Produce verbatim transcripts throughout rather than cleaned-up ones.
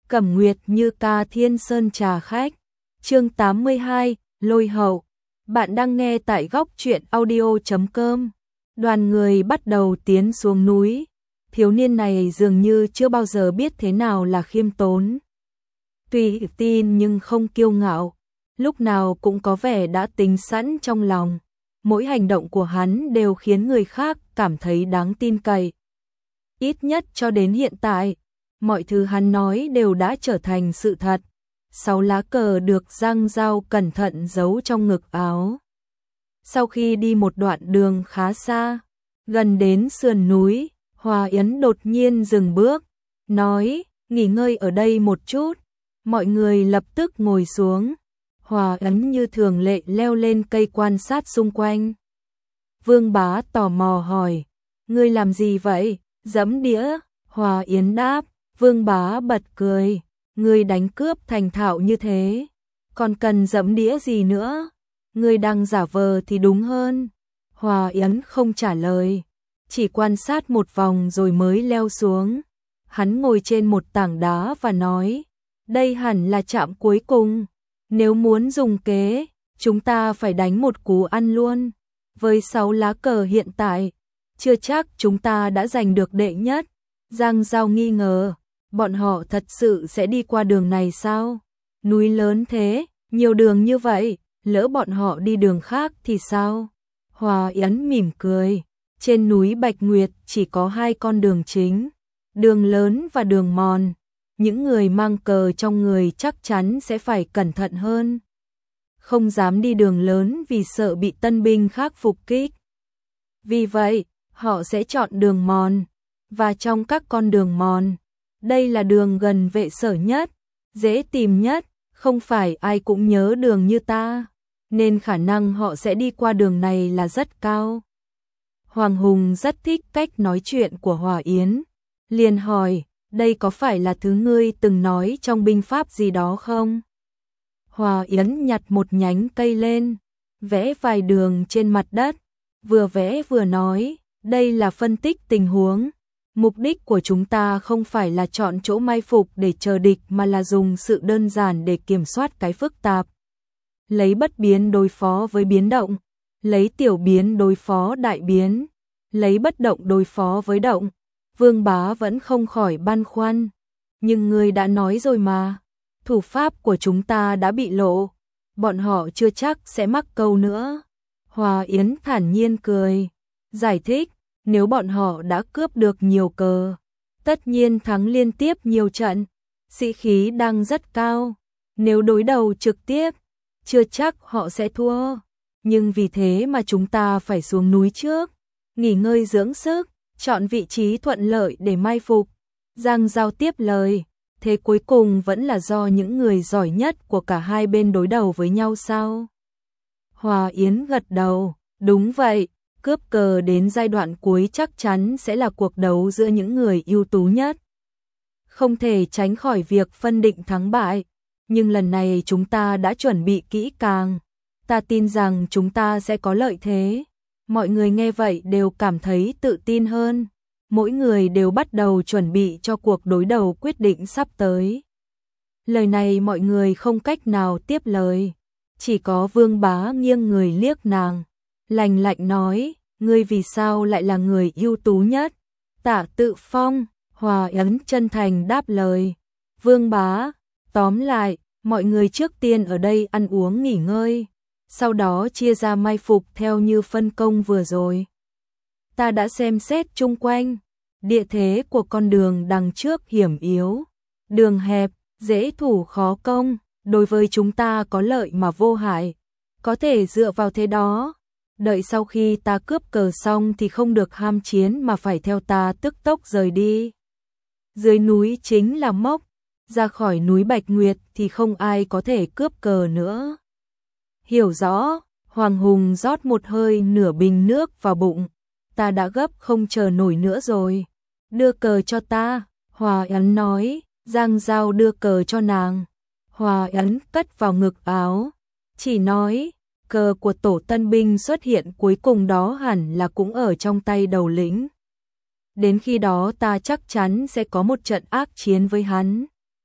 Cẩm Nguyệt Như ca Thiên Sơn trà khách. Chương tám mươi hai, Lôi hậu. Bạn đang nghe tại góc truyện audio chấm com. Đoàn người bắt đầu tiến xuống núi. Thiếu niên này dường như chưa bao giờ biết thế nào là khiêm tốn. Tuy tin nhưng không kiêu ngạo, lúc nào cũng có vẻ đã tính sẵn trong lòng. Mỗi hành động của hắn đều khiến người khác cảm thấy đáng tin cậy. Ít nhất cho đến hiện tại, mọi thứ hắn nói đều đã trở thành sự thật. Sáu lá cờ được Giang Dao cẩn thận giấu trong ngực áo. Sau khi đi một đoạn đường khá xa, gần đến sườn núi, Hòa Yến đột nhiên dừng bước, nói, nghỉ ngơi ở đây một chút. Mọi người lập tức ngồi xuống. Hòa Yến như thường lệ leo lên cây quan sát xung quanh. Vương Bá tò mò hỏi, ngươi làm gì vậy? Giẫm đĩa. Hòa Yến đáp. Vương Bá bật cười, ngươi đánh cướp thành thạo như thế, còn cần giẫm đĩa gì nữa? Ngươi đang giả vờ thì đúng hơn. Hòa Yến không trả lời, chỉ quan sát một vòng rồi mới leo xuống. Hắn ngồi trên một tảng đá và nói, đây hẳn là trạm cuối cùng. Nếu muốn dùng kế, chúng ta phải đánh một cú ăn luôn. Với sáu lá cờ hiện tại, chưa chắc chúng ta đã giành được đệ nhất. Giang Dao nghi ngờ, bọn họ thật sự sẽ đi qua đường này sao? Núi lớn thế, nhiều đường như vậy, lỡ bọn họ đi đường khác thì sao? Hòa Yến mỉm cười, trên núi Bạch Nguyệt chỉ có hai con đường chính, đường lớn và đường mòn. Những người mang cờ trong người chắc chắn sẽ phải cẩn thận hơn. Không dám đi đường lớn vì sợ bị tân binh khác phục kích. Vì vậy, họ sẽ chọn đường mòn. Và trong các con đường mòn, đây là đường gần vệ sở nhất, dễ tìm nhất, không phải ai cũng nhớ đường như ta, nên khả năng họ sẽ đi qua đường này là rất cao. Hoàng Hùng rất thích cách nói chuyện của Hòa Yến, liền hỏi, đây có phải là thứ ngươi từng nói trong binh pháp gì đó không? Hòa Yến nhặt một nhánh cây lên, vẽ vài đường trên mặt đất, vừa vẽ vừa nói, đây là phân tích tình huống. Mục đích của chúng ta không phải là chọn chỗ mai phục để chờ địch mà là dùng sự đơn giản để kiểm soát cái phức tạp. Lấy bất biến đối phó với biến động, lấy tiểu biến đối phó đại biến, lấy bất động đối phó với động. Vương Bá vẫn không khỏi băn khoăn. Nhưng ngươi đã nói rồi mà, thủ pháp của chúng ta đã bị lộ, bọn họ chưa chắc sẽ mắc câu nữa. Hòa Yến thản nhiên cười, giải thích. Nếu bọn họ đã cướp được nhiều cờ, tất nhiên thắng liên tiếp nhiều trận, sĩ khí đang rất cao. Nếu đối đầu trực tiếp, chưa chắc họ sẽ thua. Nhưng vì thế mà chúng ta phải xuống núi trước, nghỉ ngơi dưỡng sức, chọn vị trí thuận lợi để mai phục. Giang Dao tiếp lời, thế cuối cùng vẫn là do những người giỏi nhất của cả hai bên đối đầu với nhau sao? Hòa Yến gật đầu, đúng vậy. Cướp cờ đến giai đoạn cuối chắc chắn sẽ là cuộc đấu giữa những người ưu tú nhất. Không thể tránh khỏi việc phân định thắng bại, nhưng lần này chúng ta đã chuẩn bị kỹ càng. Ta tin rằng chúng ta sẽ có lợi thế. Mọi người nghe vậy đều cảm thấy tự tin hơn. Mỗi người đều bắt đầu chuẩn bị cho cuộc đối đầu quyết định sắp tới. Lời này mọi người không cách nào tiếp lời. Chỉ có Vương Bá nghiêng người liếc nàng, lạnh lạnh nói, ngươi vì sao lại là người ưu tú nhất? Tả Tự Phong. Hòa Yến chân thành đáp lời, Vương Bá, tóm lại, mọi người trước tiên ở đây ăn uống nghỉ ngơi, sau đó chia ra mai phục theo như phân công vừa rồi. Ta đã xem xét chung quanh, địa thế của con đường đằng trước hiểm yếu, đường hẹp, dễ thủ khó công, đối với chúng ta có lợi mà vô hại, có thể dựa vào thế đó. Đợi sau khi ta cướp cờ xong thì không được ham chiến mà phải theo ta tức tốc rời đi. Dưới núi chính là mốc, ra khỏi núi Bạch Nguyệt thì không ai có thể cướp cờ nữa. Hiểu rõ. Hoàng Hùng rót một hơi nửa bình nước vào bụng. Ta đã gấp không chờ nổi nữa rồi. Đưa cờ cho ta. Hòa Yến nói. Giang Dao đưa cờ cho nàng. Hòa Yến cất vào ngực áo, chỉ nói, cờ của tổ tân binh xuất hiện cuối cùng đó hẳn là cũng ở trong tay đầu lĩnh. Đến khi đó ta chắc chắn sẽ có một trận ác chiến với hắn.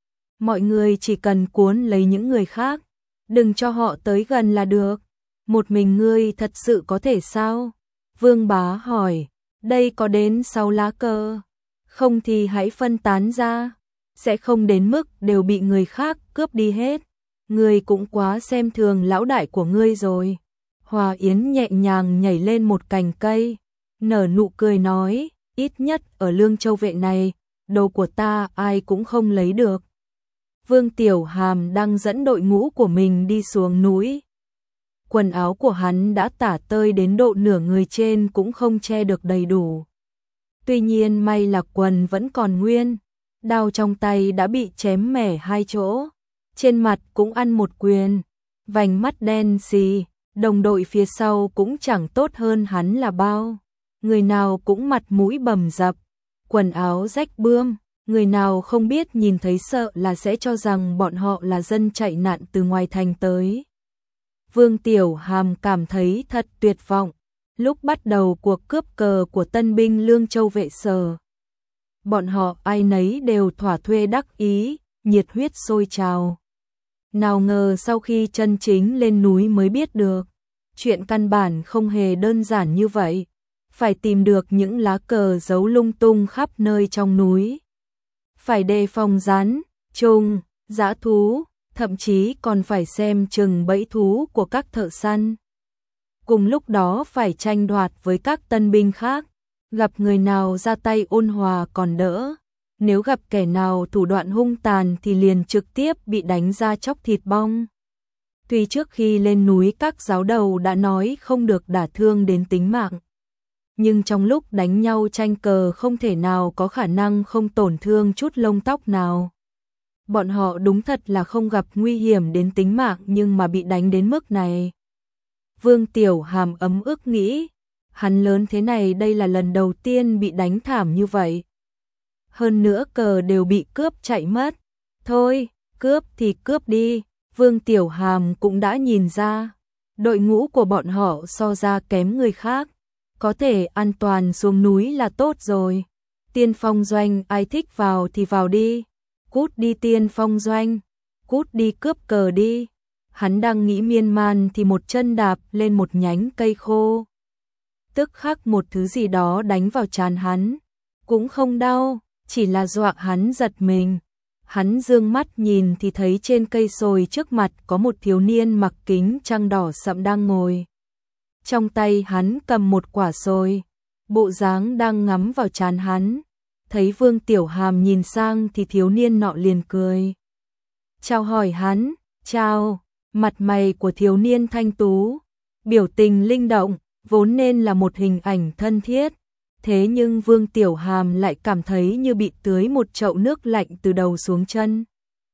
mọi người chỉ cần cuốn lấy những người khác, đừng cho họ tới gần là được. Một mình ngươi thật sự có thể sao? Vương Bá hỏi, đây có đến sáu lá cờ, không thì hãy phân tán ra, sẽ không đến mức đều bị người khác cướp đi hết. Ngươi cũng quá xem thường lão đại của ngươi rồi. Hòa Yến nhẹ nhàng nhảy lên một cành cây, nở nụ cười nói, ít nhất ở Lương Châu Vệ này, đồ của ta ai cũng không lấy được. Vương Tiểu Hàm đang dẫn đội ngũ của mình đi xuống núi. Quần áo của hắn đã tả tơi đến độ nửa người trên cũng không che được đầy đủ. Tuy nhiên may là quần vẫn còn nguyên, đao trong tay đã bị chém mẻ hai chỗ, trên mặt cũng ăn một quyền, vành mắt đen xì, đồng đội phía sau cũng chẳng tốt hơn hắn là bao. Người nào cũng mặt mũi bầm dập, quần áo rách bươm, người nào không biết nhìn thấy sợ là sẽ cho rằng bọn họ là dân chạy nạn từ ngoài thành tới. Vương Tiểu Hàm cảm thấy thật tuyệt vọng. Lúc bắt đầu cuộc cướp cờ của tân binh Lương Châu Vệ Sở, bọn họ ai nấy đều thỏa thuê đắc ý, nhiệt huyết sôi trào. Nào ngờ sau khi chân chính lên núi mới biết được, chuyện căn bản không hề đơn giản như vậy, phải tìm được những lá cờ giấu lung tung khắp nơi trong núi. Phải đề phòng rắn, trùng, dã thú, thậm chí còn phải xem chừng bẫy thú của các thợ săn. Cùng lúc đó phải tranh đoạt với các tân binh khác, gặp người nào ra tay ôn hòa còn đỡ, nếu gặp kẻ nào thủ đoạn hung tàn thì liền trực tiếp bị đánh ra chóc thịt bong. Tuy trước khi lên núi các giáo đầu đã nói không được đả thương đến tính mạng, nhưng trong lúc đánh nhau tranh cờ không thể nào có khả năng không tổn thương chút lông tóc nào. Bọn họ đúng thật là không gặp nguy hiểm đến tính mạng nhưng mà bị đánh đến mức này. Vương Tiểu Hàm ấm ức nghĩ, hắn lớn thế này đây là lần đầu tiên bị đánh thảm như vậy. Hơn nữa cờ đều bị cướp chạy mất. Thôi, cướp thì cướp đi, Vương Tiểu Hàm cũng đã nhìn ra. Đội ngũ của bọn họ so ra kém người khác, có thể an toàn xuống núi là tốt rồi. Tiên Phong Doanh ai thích vào thì vào đi, cút đi Tiên Phong Doanh, cút đi cướp cờ đi. Hắn đang nghĩ miên man thì một chân đạp lên một nhánh cây khô. Tức khắc một thứ gì đó đánh vào trán hắn, cũng không đau, chỉ là dọa hắn giật mình. Hắn dương mắt nhìn thì thấy trên cây sồi trước mặt có một thiếu niên mặc kính trăng đỏ sậm đang ngồi. Trong tay hắn cầm một quả sồi, bộ dáng đang ngắm vào trán hắn. Thấy Vương Tiểu Hàm nhìn sang thì thiếu niên nọ liền cười. Chào hỏi hắn, chào. Mặt mày của thiếu niên thanh tú, biểu tình linh động, vốn nên là một hình ảnh thân thiết. Thế nhưng Vương Tiểu Hàm lại cảm thấy như bị tưới một chậu nước lạnh từ đầu xuống chân.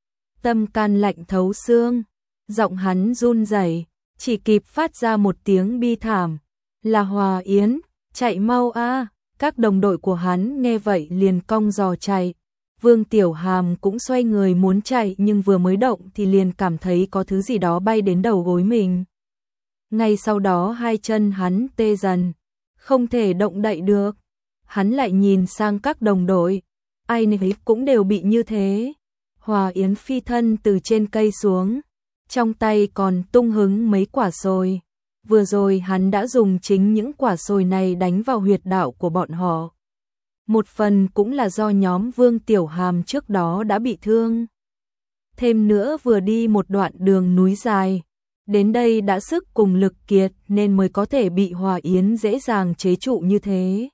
Tâm can lạnh thấu xương, giọng hắn run rẩy, chỉ kịp phát ra một tiếng bi thảm. Là Hòa Yến, chạy mau a! Các đồng đội của hắn nghe vậy liền cong giò chạy. Vương Tiểu Hàm cũng xoay người muốn chạy nhưng vừa mới động thì liền cảm thấy có thứ gì đó bay đến đầu gối mình. Ngay sau đó hai chân hắn tê dần, không thể động đậy được. Hắn lại nhìn sang các đồng đội, ai nấy cũng đều bị như thế. Hòa Yến phi thân từ trên cây xuống, trong tay còn tung hứng mấy quả sồi. Vừa rồi hắn đã dùng chính những quả sồi này đánh vào huyệt đạo của bọn họ. Một phần cũng là do nhóm Vương Tiểu Hàm trước đó đã bị thương. Thêm nữa vừa đi một đoạn đường núi dài, đến đây đã sức cùng lực kiệt nên mới có thể bị Hòa Yến dễ dàng chế trụ như thế.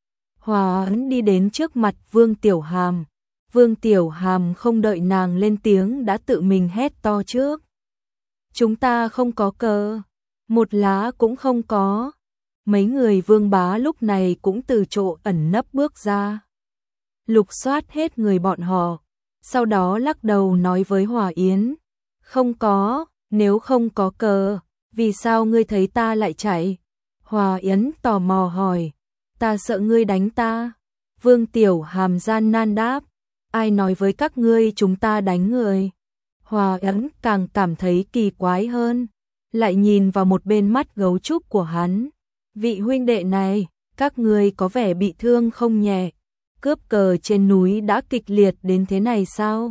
Hòa Yến đi đến trước mặt Vương Tiểu Hàm. Vương Tiểu Hàm không đợi nàng lên tiếng đã tự mình hét to trước. Chúng ta không có cờ, một lá cũng không có. Mấy người Vương Bá lúc này cũng từ chỗ ẩn nấp bước ra, lục soát hết người bọn họ, sau đó lắc đầu nói với Hòa Yến, không có, nếu không có cờ, vì sao ngươi thấy ta lại chạy? Hòa Yến tò mò hỏi, ta sợ ngươi đánh ta. Vương Tiểu Hàm gian nan đáp, ai nói với các ngươi chúng ta đánh người? Hòa Yến càng cảm thấy kỳ quái hơn, lại nhìn vào một bên mắt gấu trúc của hắn. Vị huynh đệ này, các ngươi có vẻ bị thương không nhẹ, cướp cờ trên núi đã kịch liệt đến thế này sao?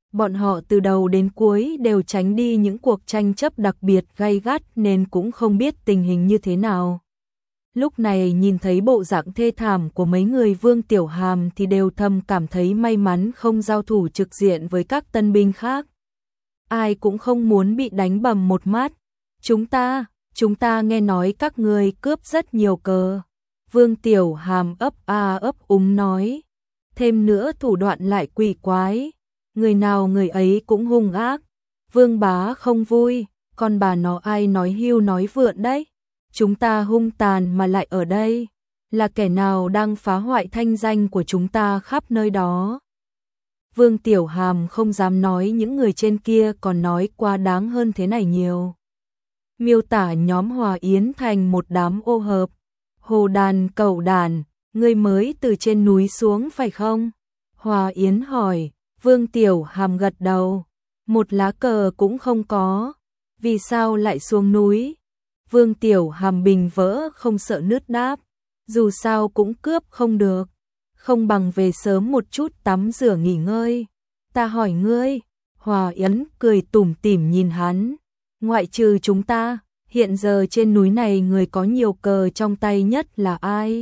Bọn họ từ đầu đến cuối đều tránh đi những cuộc tranh chấp đặc biệt gay gắt nên cũng không biết tình hình như thế nào. Lúc này nhìn thấy bộ dạng thê thảm của mấy người Vương Tiểu Hàm thì đều thầm cảm thấy may mắn không giao thủ trực diện với các tân binh khác. Ai cũng không muốn bị đánh bầm một mắt. Chúng ta, chúng ta nghe nói các ngươi cướp rất nhiều cờ. Vương Tiểu Hàm ấp a ấp úng nói. Thêm nữa thủ đoạn lại quỷ quái. Người nào người ấy cũng hung ác. Vương bá không vui, con bà nó ai nói hưu nói vượn đấy. Chúng ta hung tàn mà lại ở đây. Là kẻ nào đang phá hoại thanh danh của chúng ta khắp nơi đó. Vương Tiểu Hàm không dám nói những người trên kia còn nói quá đáng hơn thế này nhiều. Miêu tả nhóm Hòa Yến thành một đám ô hợp. Hồ đàn cẩu đàn, ngươi mới từ trên núi xuống phải không? Hòa Yến hỏi. Vương Tiểu Hàm gật đầu. Một lá cờ cũng không có. Vì sao lại xuống núi? Vương Tiểu Hàm bình vỡ không sợ nứt đáp. Dù sao cũng cướp không được. Không bằng về sớm một chút tắm rửa nghỉ ngơi. Ta hỏi ngươi. Hòa Yến cười tủm tỉm nhìn hắn. Ngoại trừ chúng ta, hiện giờ trên núi này người có nhiều cờ trong tay nhất là ai?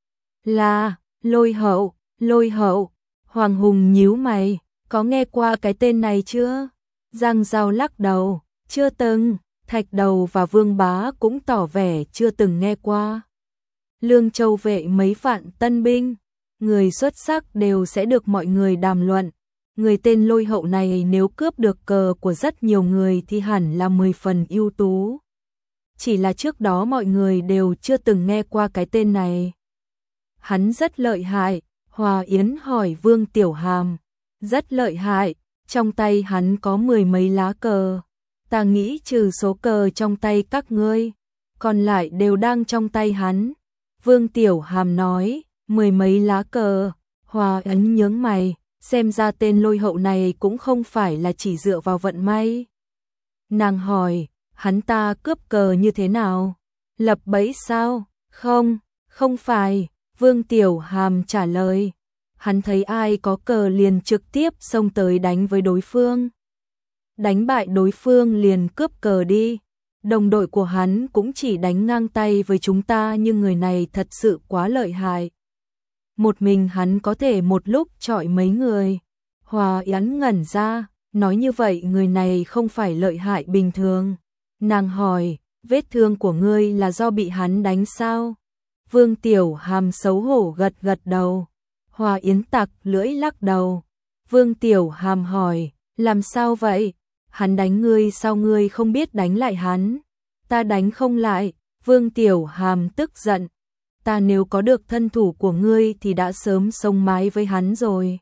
Là, Lôi Hậu, Lôi Hậu. Hoàng Hùng nhíu mày, có nghe qua cái tên này chưa? Giang Giao lắc đầu, chưa từng. Thạch Đầu và Vương Bá cũng tỏ vẻ chưa từng nghe qua. Lương Châu vệ mấy vạn tân binh, người xuất sắc đều sẽ được mọi người đàm luận. Người tên Lôi Hậu này nếu cướp được cờ của rất nhiều người thì hẳn là mười phần ưu tú. Chỉ là trước đó mọi người đều chưa từng nghe qua cái tên này. Hắn rất lợi hại. Hòa Yến hỏi Vương Tiểu Hàm. Rất lợi hại, trong tay hắn có mười mấy lá cờ. Ta nghĩ trừ số cờ trong tay các ngươi, còn lại đều đang trong tay hắn. Vương Tiểu Hàm nói, mười mấy lá cờ. Hòa Yến nhướng mày, xem ra tên Lôi Hậu này cũng không phải là chỉ dựa vào vận may. Nàng hỏi, hắn ta cướp cờ như thế nào? Lập bẫy sao? Không, không phải. Vương Tiểu Hàm trả lời, hắn thấy ai có cờ liền trực tiếp xông tới đánh với đối phương. Đánh bại đối phương liền cướp cờ đi. Đồng đội của hắn cũng chỉ đánh ngang tay với chúng ta nhưng người này thật sự quá lợi hại. Một mình hắn có thể một lúc chọi mấy người. Hòa Yến ngẩn ra, nói như vậy người này không phải lợi hại bình thường. Nàng hỏi, vết thương của ngươi là do bị hắn đánh sao? Vương Tiểu Hàm xấu hổ gật gật đầu. Hòa Yến tặc lưỡi lắc đầu. Vương Tiểu Hàm hỏi, làm sao vậy? Hắn đánh ngươi sao ngươi không biết đánh lại hắn? Ta đánh không lại. Vương Tiểu Hàm tức giận. Ta nếu có được thân thủ của ngươi thì đã sớm xông mái với hắn rồi.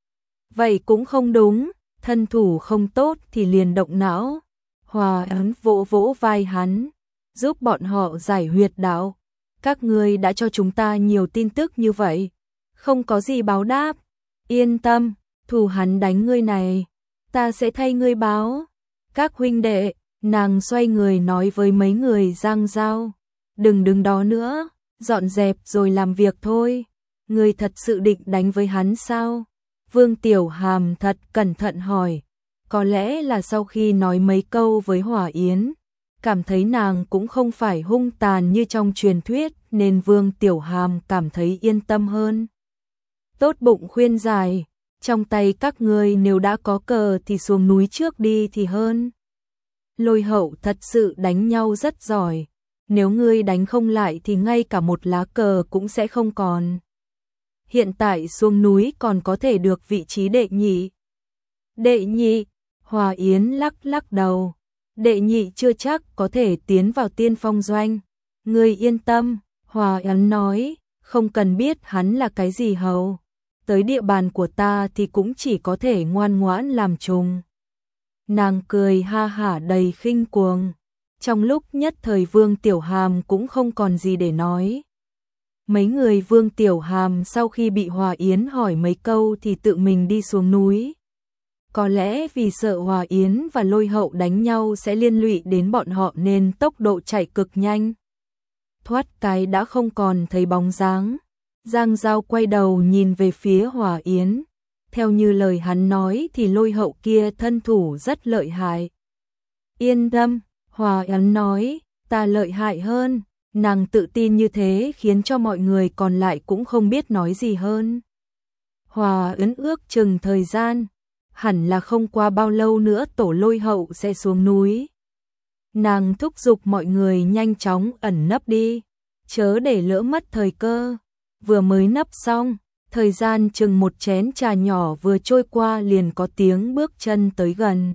Vậy cũng không đúng, thân thủ không tốt thì liền động não. Hòa Yến vỗ vỗ vai hắn, giúp bọn họ giải huyệt đạo. Các ngươi đã cho chúng ta nhiều tin tức như vậy, không có gì báo đáp. Yên tâm, thù hắn đánh ngươi này, ta sẽ thay ngươi báo. Các huynh đệ, nàng xoay người nói với mấy người Giang Giao, đừng đứng đó nữa, dọn dẹp rồi làm việc thôi. Ngươi thật sự định đánh với hắn sao? Vương Tiểu Hàm thật cẩn thận hỏi. Có lẽ là sau khi nói mấy câu với Hòa Yến, cảm thấy nàng cũng không phải hung tàn như trong truyền thuyết nên Vương Tiểu Hàm cảm thấy yên tâm hơn. Tốt bụng khuyên giải, trong tay các ngươi nếu đã có cờ thì xuống núi trước đi thì hơn. Lôi Hậu thật sự đánh nhau rất giỏi, nếu ngươi đánh không lại thì ngay cả một lá cờ cũng sẽ không còn. Hiện tại xuống núi còn có thể được vị trí đệ nhị. Đệ nhị, Hòa Yến lắc lắc đầu. Đệ nhị chưa chắc có thể tiến vào tiên phong doanh. Ngươi yên tâm, Hòa Yến nói, không cần biết hắn là cái gì hầu. Tới địa bàn của ta thì cũng chỉ có thể ngoan ngoãn làm trùng. Nàng cười ha hả đầy khinh cuồng. Trong lúc nhất thời Vương Tiểu Hàm cũng không còn gì để nói. Mấy người Vương Tiểu Hàm sau khi bị Hòa Yến hỏi mấy câu thì tự mình đi xuống núi. Có lẽ vì sợ Hòa Yến và Lôi Hậu đánh nhau sẽ liên lụy đến bọn họ nên tốc độ chạy cực nhanh. Thoát cái đã không còn thấy bóng dáng. Giang Giao quay đầu nhìn về phía Hòa Yến. theo như lời hắn nói thì Lôi Hậu kia thân thủ rất lợi hại. Yên tâm, Hòa Yến nói, ta lợi hại hơn. Nàng tự tin như thế khiến cho mọi người còn lại cũng không biết nói gì hơn. Hòa Yến ước chừng thời gian, hẳn là không qua bao lâu nữa tổ Lôi Hậu sẽ xuống núi. Nàng thúc giục mọi người nhanh chóng ẩn nấp đi, chớ để lỡ mất thời cơ. Vừa mới nấp xong, thời gian chừng một chén trà nhỏ vừa trôi qua liền có tiếng bước chân tới gần.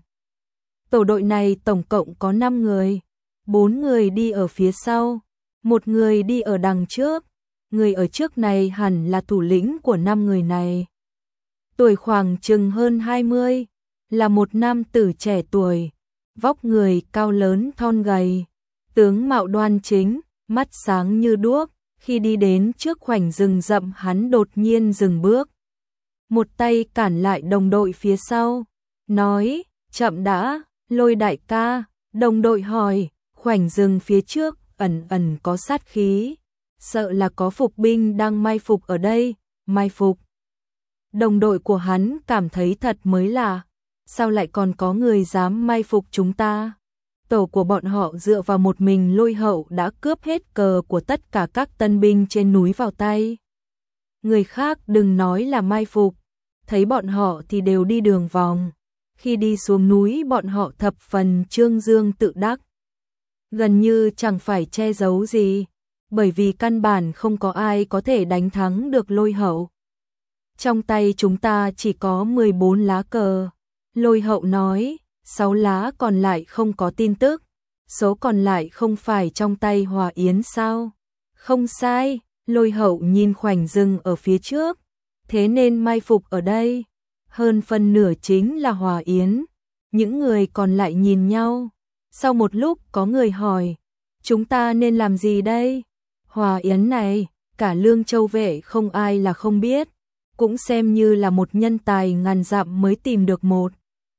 Tổ đội này tổng cộng có năm người, bốn người đi ở phía sau, một người đi ở đằng trước. Người ở trước này hẳn là thủ lĩnh của năm người này. Tuổi khoảng chừng hơn hai mươi, là một nam tử trẻ tuổi, vóc người cao lớn thon gầy, tướng mạo đoan chính, mắt sáng như đuốc. Khi đi đến trước khoảnh rừng rậm hắn đột nhiên dừng bước. Một tay cản lại đồng đội phía sau, nói, chậm đã, Lôi đại ca. Đồng đội hỏi, khoảnh rừng phía trước ẩn ẩn có sát khí, sợ là có phục binh đang mai phục ở đây. Mai phục? Đồng đội của hắn cảm thấy thật mới lạ, sao lại còn có người dám mai phục chúng ta? Tổ của bọn họ dựa vào một mình Lôi Hậu đã cướp hết cờ của tất cả các tân binh trên núi vào tay. Người khác đừng nói là mai phục, thấy bọn họ thì đều đi đường vòng. Khi đi xuống núi bọn họ thập phần trương dương tự đắc, gần như chẳng phải che giấu gì, bởi vì căn bản không có ai có thể đánh thắng được Lôi Hậu. Trong tay chúng ta chỉ có mười bốn lá cờ, Lôi Hậu nói, sáu lá còn lại không có tin tức, số còn lại không phải trong tay Hòa Yến sao? Không sai, Lôi Hậu nhìn khoảnh rừng ở phía trước, thế nên mai phục ở đây, hơn phân nửa chính là Hòa Yến. Những người còn lại nhìn nhau, sau một lúc có người hỏi, chúng ta nên làm gì đây? Hòa Yến này, cả Lương Châu vệ không ai là không biết, cũng xem như là một nhân tài ngàn dặm mới tìm được một.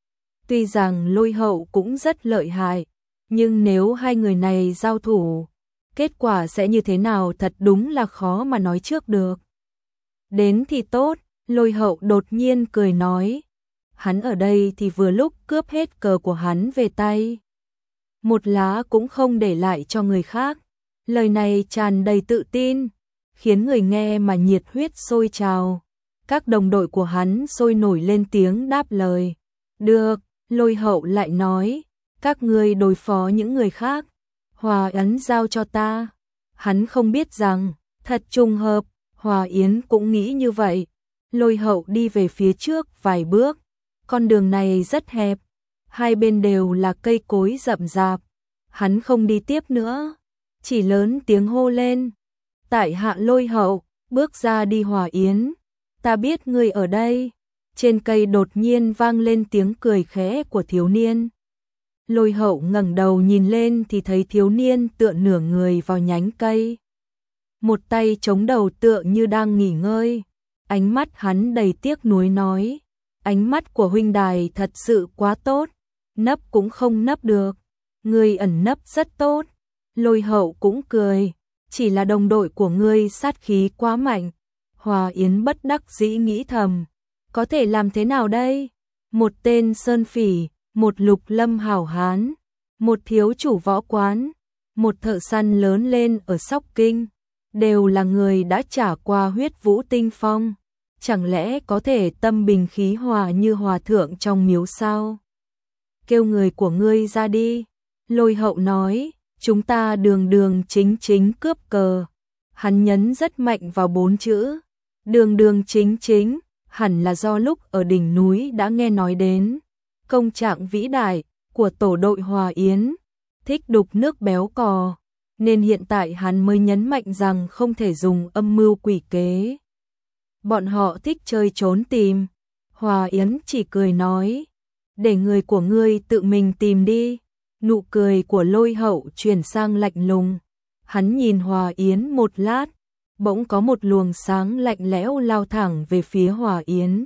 Tuy rằng Lôi Hậu cũng rất lợi hại, nhưng nếu hai người này giao thủ, kết quả sẽ như thế nào thật đúng là khó mà nói trước được. Đến thì tốt, Lôi Hậu đột nhiên cười nói, hắn ở đây thì vừa lúc cướp hết cờ của hắn về tay. Một lá cũng không để lại cho người khác. Lời này tràn đầy tự tin, khiến người nghe mà nhiệt huyết sôi trào. Các đồng đội của hắn sôi nổi lên tiếng đáp lời. Được, Lôi Hậu lại nói, các ngươi đối phó những người khác, Hòa Yến giao cho ta. Hắn không biết rằng, thật trùng hợp, Hòa Yến cũng nghĩ như vậy. Lôi Hậu đi về phía trước vài bước, con đường này rất hẹp, hai bên đều là cây cối rậm rạp. Hắn không đi tiếp nữa, chỉ lớn tiếng hô lên, tại hạ Lôi Hậu, bước ra đi. Hòa Yến, ta biết ngươi ở đây. Trên cây đột nhiên vang lên tiếng cười khẽ của thiếu niên. Lôi Hậu ngẩng đầu nhìn lên thì thấy thiếu niên tựa nửa người vào nhánh cây, một tay chống đầu tựa như đang nghỉ ngơi. Ánh mắt hắn đầy tiếc nuối nói, ánh mắt của huynh đài thật sự quá tốt, nấp cũng không nấp được, ngươi ẩn nấp rất tốt. Lôi Hậu cũng cười, chỉ là đồng đội của ngươi sát khí quá mạnh. Hòa Yến bất đắc dĩ nghĩ thầm, có thể làm thế nào đây? Một tên sơn phỉ, một lục lâm hảo hán, một thiếu chủ võ quán, một thợ săn lớn lên ở Sóc Kinh, đều là người đã trải qua huyết vũ tinh phong. Chẳng lẽ có thể tâm bình khí hòa như hòa thượng trong miếu sao? Kêu người của ngươi ra đi. Lôi Hậu nói, chúng ta đường đường chính chính cướp cờ. Hắn nhấn rất mạnh vào bốn chữ, đường đường chính chính, hẳn là do lúc ở đỉnh núi đã nghe nói đến công trạng vĩ đại của tổ đội Hòa Yến, thích đục nước béo cò, nên hiện tại hắn mới nhấn mạnh rằng không thể dùng âm mưu quỷ kế. Bọn họ thích chơi trốn tìm. Hòa Yến chỉ cười nói, để người của ngươi tự mình tìm đi. Nụ cười của Lôi Hậu chuyển sang lạnh lùng. Hắn nhìn Hòa Yến một lát, bỗng có một luồng sáng lạnh lẽo lao thẳng về phía Hòa Yến.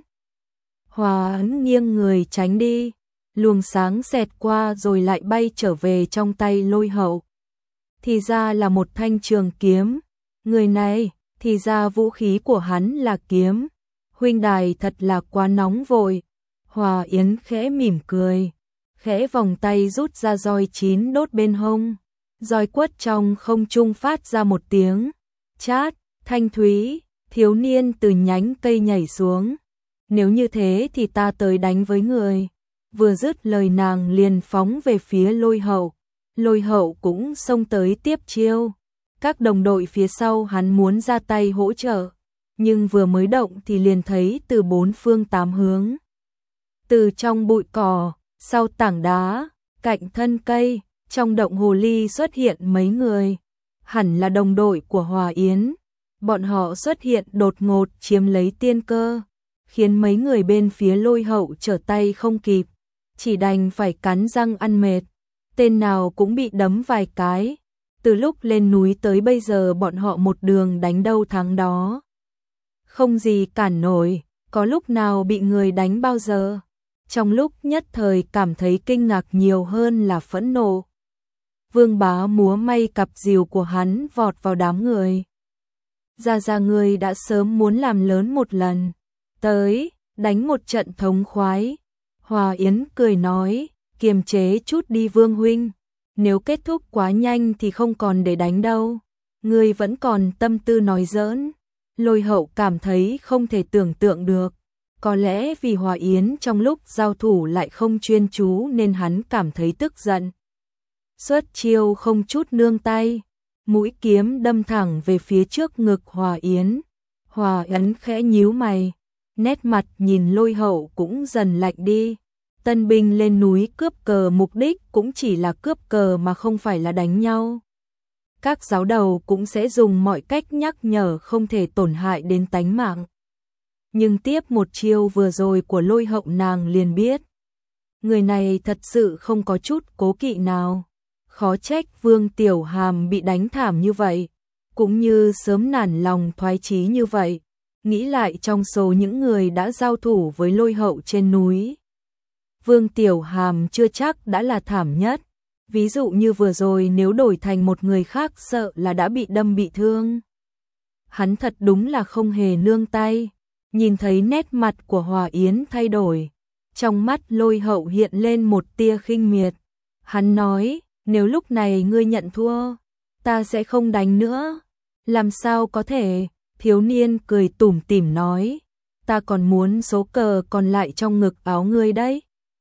Hòa Yến nghiêng người tránh đi, luồng sáng xẹt qua rồi lại bay trở về trong tay Lôi Hậu. Thì ra là một thanh trường kiếm. Người này, thì ra vũ khí của hắn là kiếm. huynh đài thật là quá nóng vội. Hòa Yến khẽ mỉm cười, khẽ vòng tay rút ra roi chín đốt bên hông. Roi quất trong không trung phát ra một tiếng chát thanh thúy, thiếu niên từ nhánh cây nhảy xuống. Nếu như thế thì ta tới đánh với người. Vừa dứt lời nàng liền phóng về phía Lôi Hậu. Lôi Hậu cũng xông tới tiếp chiêu. Các đồng đội phía sau hắn muốn ra tay hỗ trợ, nhưng vừa mới động thì liền thấy từ bốn phương tám hướng. Từ trong bụi cỏ, sau tảng đá, cạnh thân cây, trong động hồ ly xuất hiện mấy người. Hẳn là đồng đội của Hòa Yến. Bọn họ xuất hiện đột ngột chiếm lấy tiên cơ, khiến mấy người bên phía Lôi Hậu trở tay không kịp, chỉ đành phải cắn răng ăn mệt. Tên nào cũng bị đấm vài cái. Từ lúc lên núi tới bây giờ bọn họ một đường đánh đâu thắng đó. Không gì cản nổi, có lúc nào bị người đánh bao giờ. Trong lúc nhất thời cảm thấy kinh ngạc nhiều hơn là phẫn nộ. Vương Bá múa may cặp rìu của hắn vọt vào đám người. Ra ra người đã sớm muốn làm lớn một lần. Tới, đánh một trận thống khoái. Hòa Yến cười nói, kiềm chế chút đi Vương huynh. Nếu kết thúc quá nhanh thì không còn để đánh đâu. Ngươi vẫn còn tâm tư nói giỡn. Lôi Hậu cảm thấy không thể tưởng tượng được. Có lẽ vì Hòa Yến trong lúc giao thủ lại không chuyên chú nên hắn cảm thấy tức giận. Xuất chiêu không chút nương tay. Mũi kiếm đâm thẳng về phía trước ngực Hòa Yến. Hòa Yến khẽ nhíu mày. Nét mặt nhìn Lôi Hậu cũng dần lạnh đi. Tân binh lên núi cướp cờ mục đích cũng chỉ là cướp cờ mà không phải là đánh nhau. Các giáo đầu cũng sẽ dùng mọi cách nhắc nhở không thể tổn hại đến tánh mạng. Nhưng tiếp một chiêu vừa rồi của Lôi Hậu nàng liền biết. Người này thật sự không có chút cố kỵ nào. Khó trách Vương Tiểu Hàm bị đánh thảm như vậy, cũng như sớm nản lòng thoái chí như vậy. Nghĩ lại trong số những người đã giao thủ với Lôi Hậu trên núi, Vương Tiểu Hàm chưa chắc đã là thảm nhất. Ví dụ như vừa rồi nếu đổi thành một người khác sợ là đã bị đâm bị thương. Hắn thật đúng là không hề nương tay. Nhìn thấy nét mặt của Hòa Yến thay đổi, trong mắt Lôi Hậu hiện lên một tia khinh miệt. Hắn nói, nếu lúc này ngươi nhận thua, ta sẽ không đánh nữa. Làm sao có thể? Thiếu niên cười tủm tỉm nói, ta còn muốn số cờ còn lại trong ngực áo ngươi đấy.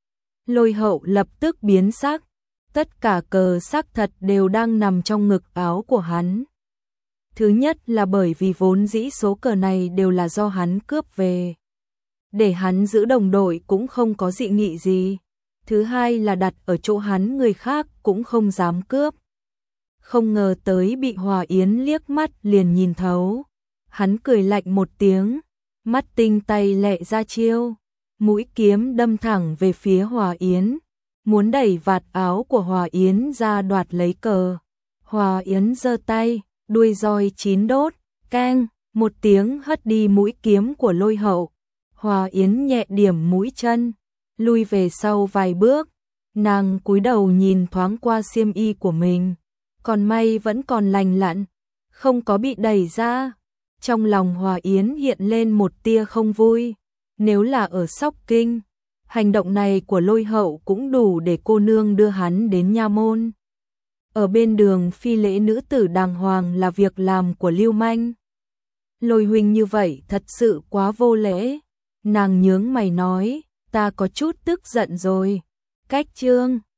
Lôi Hậu lập tức biến sắc, tất cả cờ sắc thật đều đang nằm trong ngực áo của hắn. Thứ nhất là bởi vì vốn dĩ số cờ này đều là do hắn cướp về. Để hắn giữ đồng đội cũng không có dị nghị gì. Thứ hai là đặt ở chỗ hắn người khác cũng không dám cướp. Không ngờ tới bị Hòa Yến liếc mắt liền nhìn thấu. Hắn cười lạnh một tiếng, mắt tinh tay lẹ ra chiêu. Mũi kiếm đâm thẳng về phía Hòa Yến, muốn đẩy vạt áo của Hòa Yến ra đoạt lấy cờ. Hòa Yến giơ tay, đuôi roi chín đốt, keng, một tiếng hất đi mũi kiếm của Lôi Hậu. Hòa Yến nhẹ điểm mũi chân, lui về sau vài bước. Nàng cúi đầu nhìn thoáng qua xiêm y của mình, còn may vẫn còn lành lặn, không có bị đẩy ra. Trong lòng Hòa Yến hiện lên một tia không vui. Nếu là ở Sóc Kinh, hành động này của Lôi Hậu cũng đủ để cô nương đưa hắn đến nha môn. Ở bên đường phi lễ nữ tử đàng hoàng là việc làm của lưu manh. Lôi huynh như vậy thật sự quá vô lễ. Nàng nhướng mày nói, ta có chút tức giận rồi. Cách chương